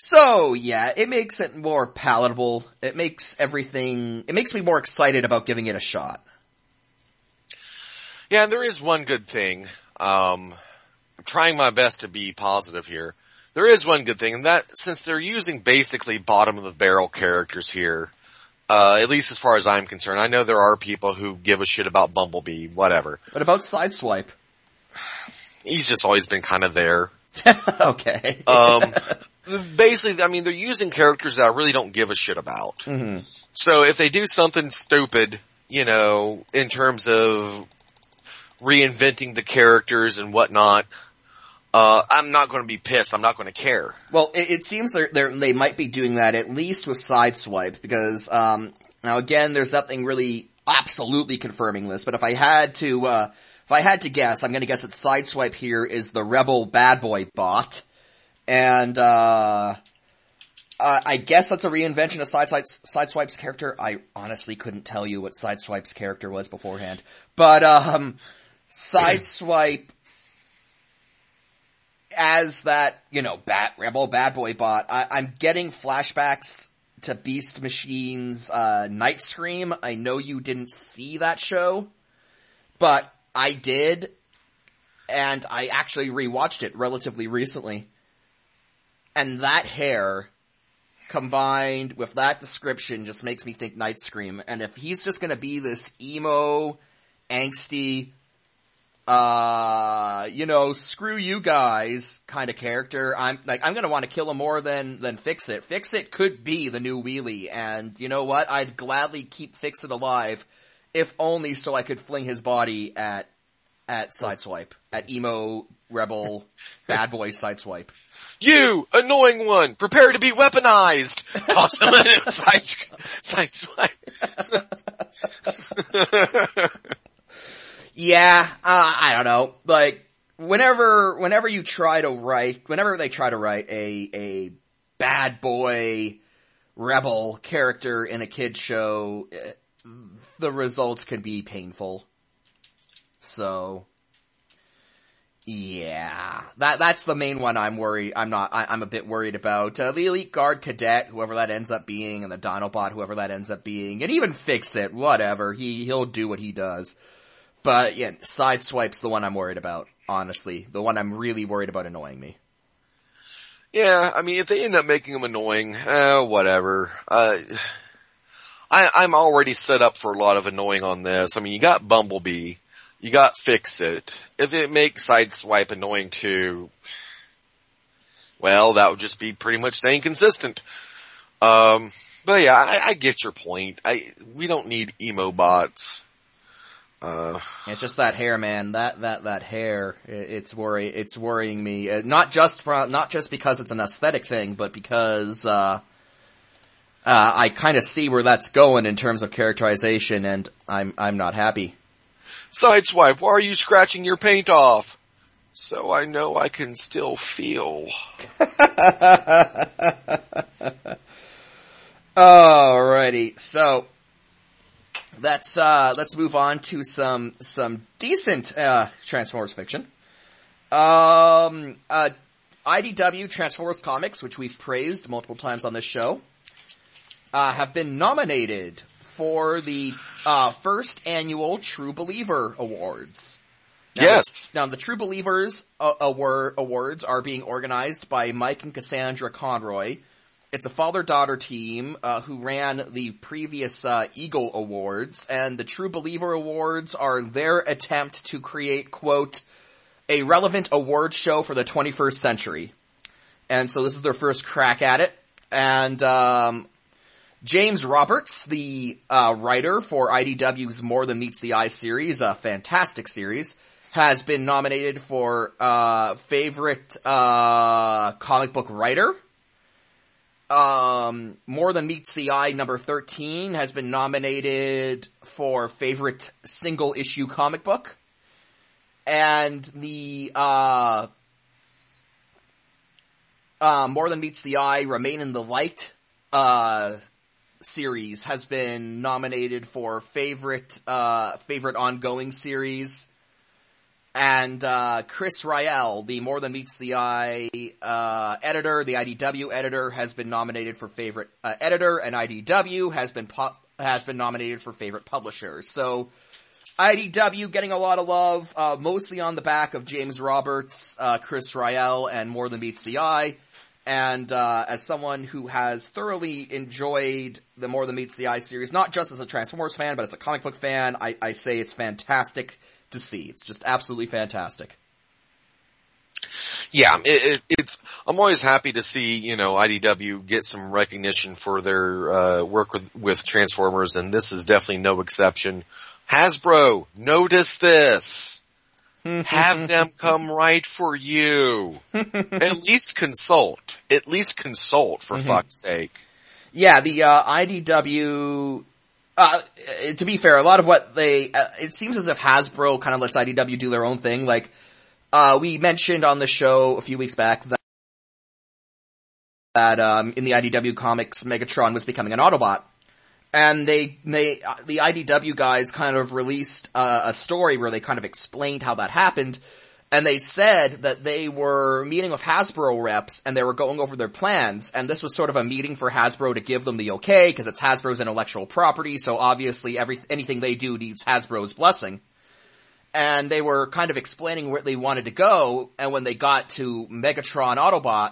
So, yeah, it makes it more palatable. It makes me more excited about giving it a shot. Yeah, and there is one good thing. I'm trying my best to be positive here. There is one good thing, and that, since they're using basically bottom of the barrel characters here, at least as far as I'm concerned, I know there are people who give a shit about Bumblebee, whatever. What about Sideswipe? He's just always been kind of there. Okay. Basically, I mean, they're using characters that I really don't give a shit about. Mm-hmm. So if they do something stupid, in terms of reinventing the characters and whatnot, I'm not going to be pissed. I'm not going to care. Well, it seems they might be doing that at least with Sideswipe, because now again, there's nothing really absolutely confirming this, but if I had to guess, I'm going to guess that Sideswipe here is the Rebel bad boy bot, and I guess that's a reinvention of Sideswipe's character. I honestly couldn't tell you what Sideswipe's character was beforehand, but Sideswipe as that, Rebel bad boy bot, I'm getting flashbacks to Beast Machine's Night Scream. I know you didn't see that show, but I did, and I actually rewatched it relatively recently. And that hair, combined with that description, just makes me think Night Scream. And if he's just gonna be this emo, angsty, screw you guys kind of character, I'm gonna want to kill him more than Fix-It. Fix-It could be the new Wheelie, and you know what? I'd gladly keep Fix-It alive, if only so I could fling his body at Sideswipe. At emo, rebel, bad boy Sideswipe. You, annoying one, prepare to be weaponized! Toss him in Sideswipe. Yeah, I don't know. Like, whenever they try to write a bad boy rebel character in a kid's show, the results can be painful. So, yeah, that's the main one I'm a bit worried about. The Elite Guard Cadet, whoever that ends up being, and the Dinobot, whoever that ends up being, and even Fix-It, whatever, he'll do what he does. But yeah, Sideswipe's the one I'm worried about, honestly. The one I'm really worried about annoying me. Yeah, I mean, if they end up making him annoying, whatever. I'm already set up for a lot of annoying on this. I mean, you got Bumblebee, you got Fix-It. If it makes Sideswipe annoying too, well, that would just be pretty much staying consistent. But yeah, I get your point. We don't need emo bots. It's just that hair, man. That hair. It's worrying me. Not just because it's an aesthetic thing, but because, I kind of see where that's going in terms of characterization, and I'm not happy. Sideswipe, why are you scratching your paint off? So I know I can still feel. Alrighty, so let's move on to some decent Transformers fiction. IDW Transformers comics, which we've praised multiple times on this show, have been nominated for the first annual True Believer Awards. Now the True Believers awards are being organized by Mike and Cassandra Conroy. It's a father-daughter team who ran the previous Eagle Awards, and the True Believer Awards are their attempt to create, quote, a relevant award show for the 21st century. And so this is their first crack at it. And James Roberts, the writer for IDW's More Than Meets the Eye series, a fantastic series, has been nominated for favorite comic book writer. More Than Meets the Eye number 13 has been nominated for favorite single issue comic book. And the More Than Meets the Eye Remain in the Light series has been nominated for favorite ongoing series. And Chris Ryall, the More Than Meets the Eye editor, the IDW editor, has been nominated for favorite editor, and IDW has been nominated for favorite publisher. So IDW getting a lot of love, mostly on the back of James Roberts, Chris Ryall, and More Than Meets the Eye. And as someone who has thoroughly enjoyed the More Than Meets the Eye series, not just as a Transformers fan, but as a comic book fan, I say it's fantastic to see. It's just absolutely fantastic. Yeah, I'm always happy to see, IDW get some recognition for their work with Transformers, and this is definitely no exception. Hasbro, notice this. Have them come right for you. At least consult. For fuck's sake. Yeah, the IDW... to be fair, a lot of what it seems as if Hasbro kind of lets IDW do their own thing. Like, we mentioned on the show a few weeks back that in the IDW comics, Megatron was becoming an Autobot. And the IDW guys kind of released a story where they kind of explained how that happened. And they said that they were meeting with Hasbro reps and they were going over their plans, and this was sort of a meeting for Hasbro to give them the okay, because it's Hasbro's intellectual property, so obviously anything they do needs Hasbro's blessing. And they were kind of explaining where they wanted to go, and when they got to Megatron Autobot,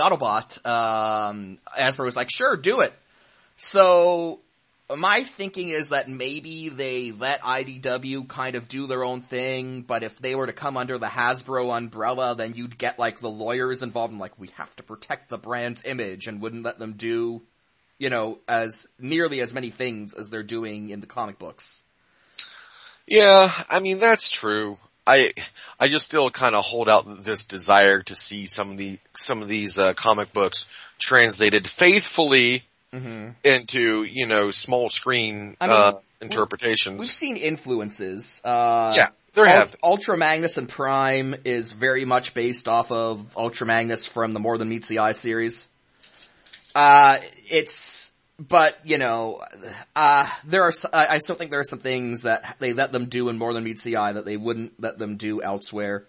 Hasbro was like, sure, do it. So my thinking is that maybe they let IDW kind of do their own thing, but if they were to come under the Hasbro umbrella, then you'd get like the lawyers involved and like, we have to protect the brand's image, and wouldn't let them do, as nearly as many things as they're doing in the comic books. Yeah, I mean, that's true. I just still kind of hold out this desire to see some of these comic books translated faithfully into, small screen, interpretations. We've seen influences. Yeah, there have. Ultra Magnus and Prime is very much based off of Ultra Magnus from the More Than Meets the Eye series. I still think there are some things that they let them do in More Than Meets the Eye that they wouldn't let them do elsewhere.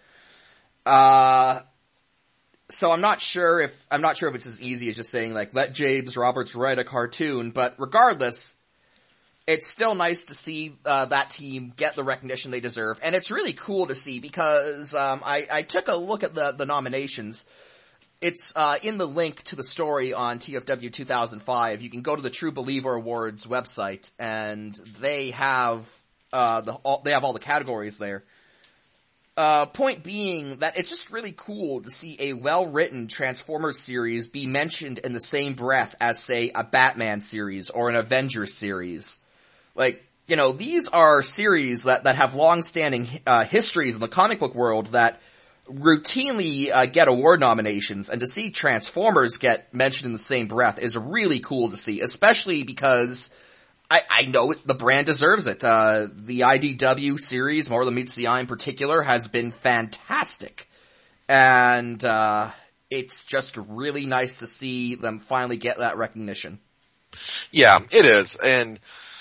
So I'm not sure if it's as easy as just saying like, let James Roberts write a cartoon, but regardless, it's still nice to see, that team get the recognition they deserve. And it's really cool to see because, I took a look at the nominations. It's, in the link to the story on TFW 2005. You can go to the True Believer Awards website and they have, all the categories there. Point being that it's just really cool to see a well-written Transformers series be mentioned in the same breath as, say, a Batman series or an Avengers series. Like, these are series that have long-standing, histories in the comic book world that routinely, get award nominations, and to see Transformers get mentioned in the same breath is really cool to see, especially because I know the brand deserves it. The IDW series, More Than Meets the Eye in particular, has been fantastic. And, it's just really nice to see them finally get that recognition. Yeah, it is. And,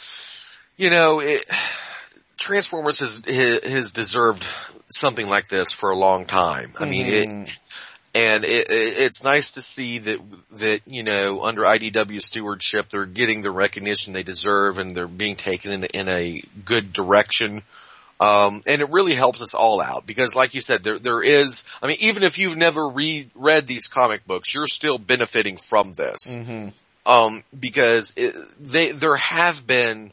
Transformers has deserved something like this for a long time. I mean, it's nice to see that, under IDW stewardship, they're getting the recognition they deserve and they're being taken in a good direction. And it really helps us all out because like you said, there is, I mean, even if you've never read these comic books, you're still benefiting from this. Because there have been,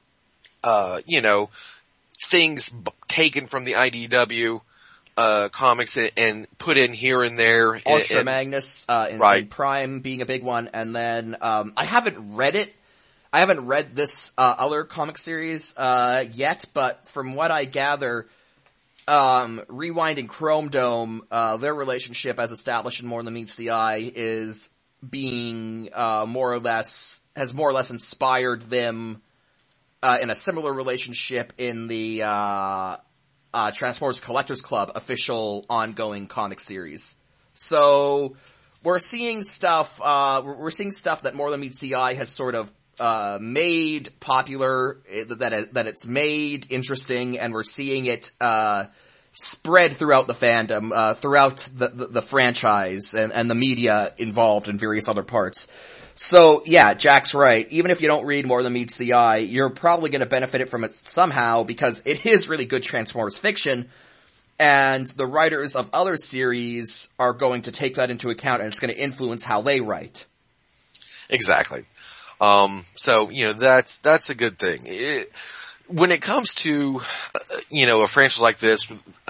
things taken from the IDW, comics and put in here and there. Ultra Magnus, in Prime being a big one. And then, I haven't read it. I haven't read this, other comic series, yet, but from what I gather, Rewind and Chrome Dome, their relationship as established in More Than Meets the Eye is being, has more or less inspired them, in a similar relationship in the, Transformers Collectors Club official ongoing comic series. So, we're seeing stuff that More Than Meets the Eye has sort of, made popular, that it's made interesting, and we're seeing it, spread throughout the fandom, throughout the franchise and the media involved in various other parts. So yeah, Jack's right. Even if you don't read more than meets the eye, you're probably going to benefit from it somehow because it is really good Transformers fiction, and the writers of other series are going to take that into account, and it's going to influence how they write. Exactly. So, that's a good thing. When it comes to, a franchise like this,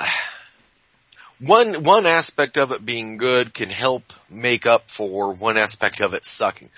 one aspect of it being good can help make up for one aspect of it sucking.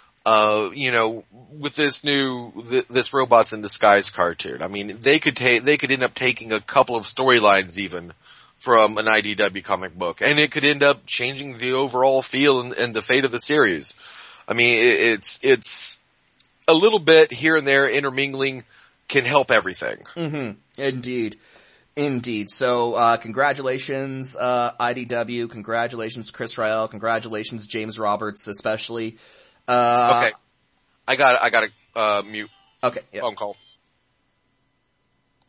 With this Robots in Disguise cartoon, I mean, they could end up taking a couple of storylines even from an IDW comic book, and it could end up changing the overall feel and the fate of the series. I mean, it's a little bit here and there intermingling can help everything. Mm-hmm. Indeed. So, congratulations, IDW. Congratulations, Chris Rael. Congratulations, James Roberts, especially. Okay. I got a mute. Okay. Yep. Phone call.